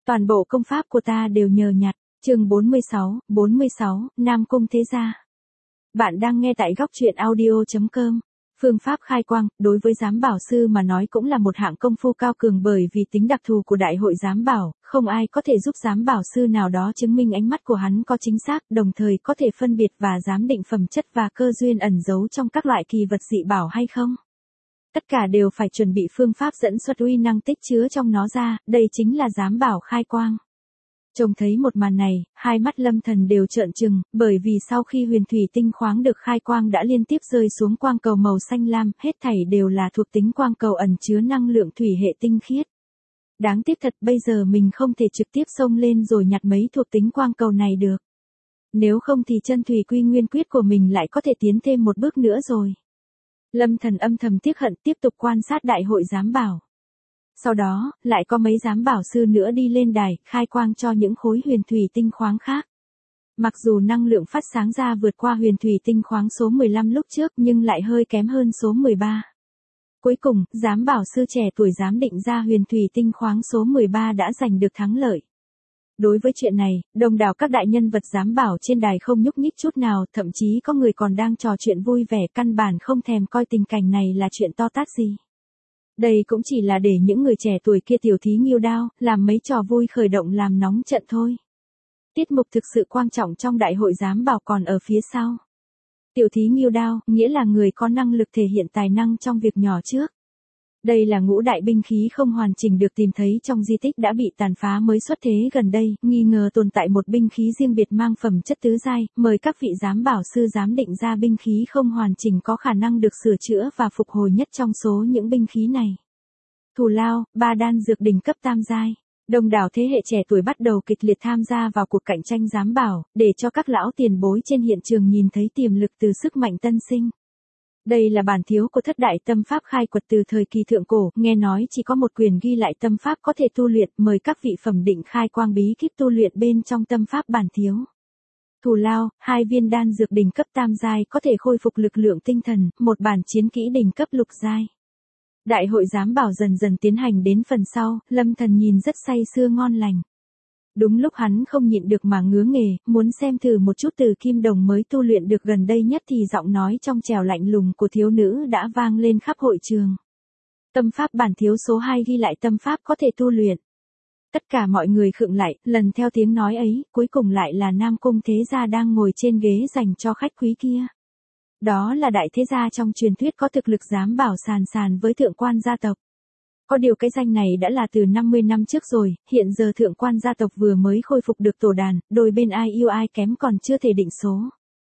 Toàn bộ công pháp của ta đều nhờ nhặt. Chương 46, Nam Cung Thế Gia. Bạn đang nghe tại góc truyện audio.com. Phương pháp khai quang, đối với giám bảo sư mà nói cũng là một hạng công phu cao cường, bởi vì tính đặc thù của đại hội giám bảo, không ai có thể giúp giám bảo sư nào đó chứng minh ánh mắt của hắn có chính xác, đồng thời có thể phân biệt và giám định phẩm chất và cơ duyên ẩn giấu trong các loại kỳ vật dị bảo hay không. Tất cả đều phải chuẩn bị phương pháp dẫn xuất uy năng tích chứa trong nó ra, đây chính là giám bảo khai quang. Trông thấy một màn này, hai mắt Lâm Thần đều trợn trừng, bởi vì sau khi huyền thủy tinh khoáng được khai quang đã liên tiếp rơi xuống quang cầu màu xanh lam, hết thảy đều là thuộc tính quang cầu ẩn chứa năng lượng thủy hệ tinh khiết. Đáng tiếc thật, bây giờ mình không thể trực tiếp xông lên rồi nhặt mấy thuộc tính quang cầu này được. Nếu không thì chân thủy quy nguyên quyết của mình lại có thể tiến thêm một bước nữa rồi. Lâm Thần âm thầm tiếc hận, tiếp tục quan sát đại hội giám bảo. Sau đó, lại có mấy giám bảo sư nữa đi lên đài, khai quang cho những khối huyền thủy tinh khoáng khác. Mặc dù năng lượng phát sáng ra vượt qua huyền thủy tinh khoáng số 15 lúc trước nhưng lại hơi kém hơn số 13. Cuối cùng, giám bảo sư trẻ tuổi giám định ra huyền thủy tinh khoáng số 13 đã giành được thắng lợi. Đối với chuyện này, đông đảo các đại nhân vật giám bảo trên đài không nhúc nhích chút nào, thậm chí có người còn đang trò chuyện vui vẻ, căn bản không thèm coi tình cảnh này là chuyện to tát gì. Đây cũng chỉ là để những người trẻ tuổi kia tiểu thí nghêu đao, làm mấy trò vui khởi động làm nóng trận thôi. Tiết mục thực sự quan trọng trong đại hội giám bảo còn ở phía sau. Tiểu thí nghêu đao, nghĩa là người có năng lực thể hiện tài năng trong việc nhỏ trước. Đây là ngũ đại binh khí không hoàn chỉnh được tìm thấy trong di tích đã bị tàn phá mới xuất thế gần đây, nghi ngờ tồn tại một binh khí riêng biệt mang phẩm chất tứ giai, mời các vị giám bảo sư giám định ra binh khí không hoàn chỉnh có khả năng được sửa chữa và phục hồi nhất trong số những binh khí này. Thù lao, 3 đan dược đỉnh cấp tam giai. Đông đảo thế hệ trẻ tuổi bắt đầu kịch liệt tham gia vào cuộc cạnh tranh giám bảo, để cho các lão tiền bối trên hiện trường nhìn thấy tiềm lực từ sức mạnh tân sinh. Đây là bản thiếu của thất đại tâm pháp khai quật từ thời kỳ thượng cổ, nghe nói chỉ có một quyển ghi lại tâm pháp có thể tu luyện, mời các vị phẩm định khai quang bí kíp tu luyện bên trong tâm pháp bản thiếu. Thù lao, 2 viên đan dược đỉnh cấp tam giai có thể khôi phục lực lượng tinh thần, một bản chiến kỹ đỉnh cấp lục giai. Đại hội giám bảo dần dần tiến hành đến phần sau, Lâm Thần nhìn rất say sưa ngon lành. Đúng lúc hắn không nhịn được mà ngứa nghề, muốn xem thử một chút từ kim đồng mới tu luyện được gần đây nhất thì giọng nói trong trẻo lạnh lùng của thiếu nữ đã vang lên khắp hội trường. Tâm pháp bản thiếu số 2 ghi lại tâm pháp có thể tu luyện. Tất cả mọi người khựng lại, lần theo tiếng nói ấy, cuối cùng lại là Nam Cung Thế Gia đang ngồi trên ghế dành cho khách quý kia. Đó là đại thế gia trong truyền thuyết có thực lực giám bảo sàn sàn với thượng quan gia tộc. Có điều cái danh này đã là từ 50 năm trước rồi, hiện giờ thượng quan gia tộc vừa mới khôi phục được tổ đàn, đôi bên ai yêu ai kém còn chưa thể định số.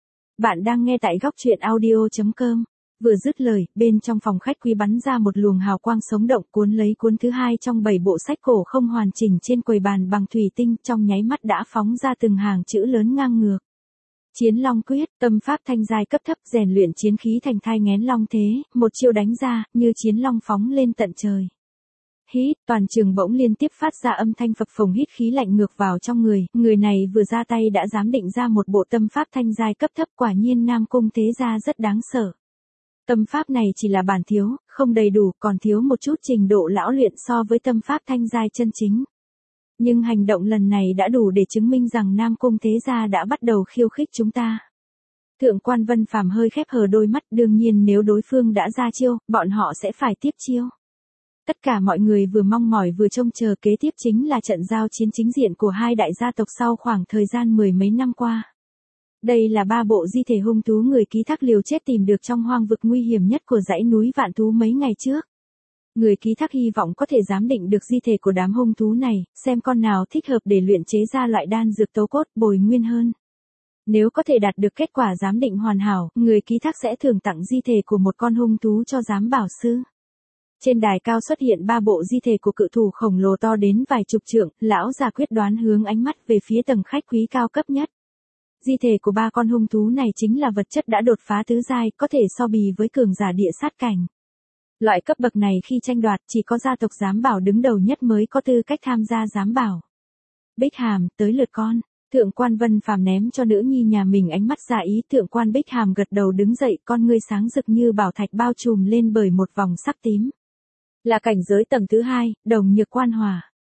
Bạn đang nghe tại góc truyện audio.com. Vừa dứt lời, bên trong phòng khách quý bắn ra một luồng hào quang sống động cuốn lấy cuốn thứ 2 trong 7 bộ sách cổ không hoàn chỉnh trên quầy bàn bằng thủy tinh, trong nháy mắt đã phóng ra từng hàng chữ lớn ngang ngược. Chiến Long Quyết, tâm pháp thanh giai cấp thấp, rèn luyện chiến khí thành thai nghén long thế, một chiêu đánh ra, như chiến long phóng lên tận trời. Hít, toàn trường bỗng liên tiếp phát ra âm thanh phập phồng hít khí lạnh ngược vào trong người này vừa ra tay đã dám định ra một bộ tâm pháp thanh giai cấp thấp, quả nhiên Nam Cung Thế Gia rất đáng sợ. Tâm pháp này chỉ là bản thiếu, không đầy đủ, còn thiếu một chút trình độ lão luyện so với tâm pháp thanh giai chân chính. Nhưng hành động lần này đã đủ để chứng minh rằng Nam Cung Thế Gia đã bắt đầu khiêu khích chúng ta. Thượng quan Vân Phàm hơi khép hờ đôi mắt, đương nhiên nếu đối phương đã ra chiêu, bọn họ sẽ phải tiếp chiêu. Tất cả mọi người vừa mong mỏi vừa trông chờ kế tiếp chính là trận giao chiến chính diện của hai đại gia tộc sau khoảng thời gian mười mấy năm qua. Đây là 3 bộ di thể hung thú người ký thác liều chết tìm được trong hoang vực nguy hiểm nhất của dãy núi Vạn Thú mấy ngày trước. Người ký thác hy vọng có thể giám định được di thể của đám hung thú này, xem con nào thích hợp để luyện chế ra loại đan dược tấu cốt bồi nguyên hơn. Nếu có thể đạt được kết quả giám định hoàn hảo, người ký thác sẽ thưởng tặng di thể của một con hung thú cho giám bảo sư. Trên đài cao xuất hiện 3 bộ di thể của cự thủ khổng lồ to đến vài chục trượng, lão già quyết đoán hướng ánh mắt về phía tầng khách quý cao cấp nhất. Di thể của 3 con hung thú này chính là vật chất đã đột phá tứ giai, có thể so bì với cường giả địa sát cảnh. Loại cấp bậc này khi tranh đoạt chỉ có gia tộc giám bảo đứng đầu nhất mới có tư cách tham gia giám bảo. Bích Hàm, tới lượt con. Thượng quan Vân Phàm ném cho nữ nhi nhà mình ánh mắt dạ ý, thượng quan Bích Hàm gật đầu đứng dậy, con ngươi sáng rực như bảo thạch bao trùm lên bởi một vòng sắc tím. Là cảnh giới tầng thứ 2, đồng nhược quan hỏa.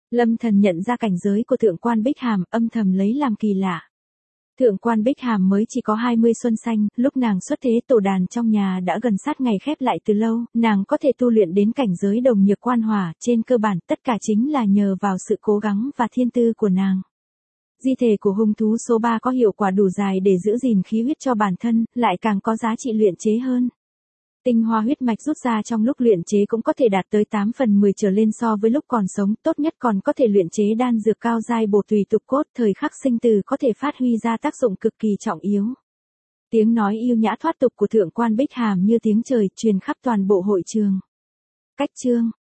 Lâm Thần nhận ra cảnh giới của thượng quan Bích Hàm, âm thầm lấy làm kỳ lạ. Thượng quan Bích Hàm mới chỉ có 20 xuân xanh, lúc nàng xuất thế tổ đàn trong nhà đã gần sát ngày khép lại từ lâu, nàng có thể tu luyện đến cảnh giới đồng nhược quan hỏa, trên cơ bản tất cả chính là nhờ vào sự cố gắng và thiên tư của nàng. Di thể của hung thú số 3 có hiệu quả đủ dài để giữ gìn khí huyết cho bản thân, lại càng có giá trị luyện chế hơn. Tinh hoa huyết mạch rút ra trong lúc luyện chế cũng có thể đạt tới 8 phần 10 trở lên so với lúc còn sống, tốt nhất còn có thể luyện chế đan dược cao giai bổ tùy tục cốt, thời khắc sinh tử có thể phát huy ra tác dụng cực kỳ trọng yếu. Tiếng nói yêu nhã thoát tục của thượng quan Bích Hàm như tiếng trời truyền khắp toàn bộ hội trường. Cách chương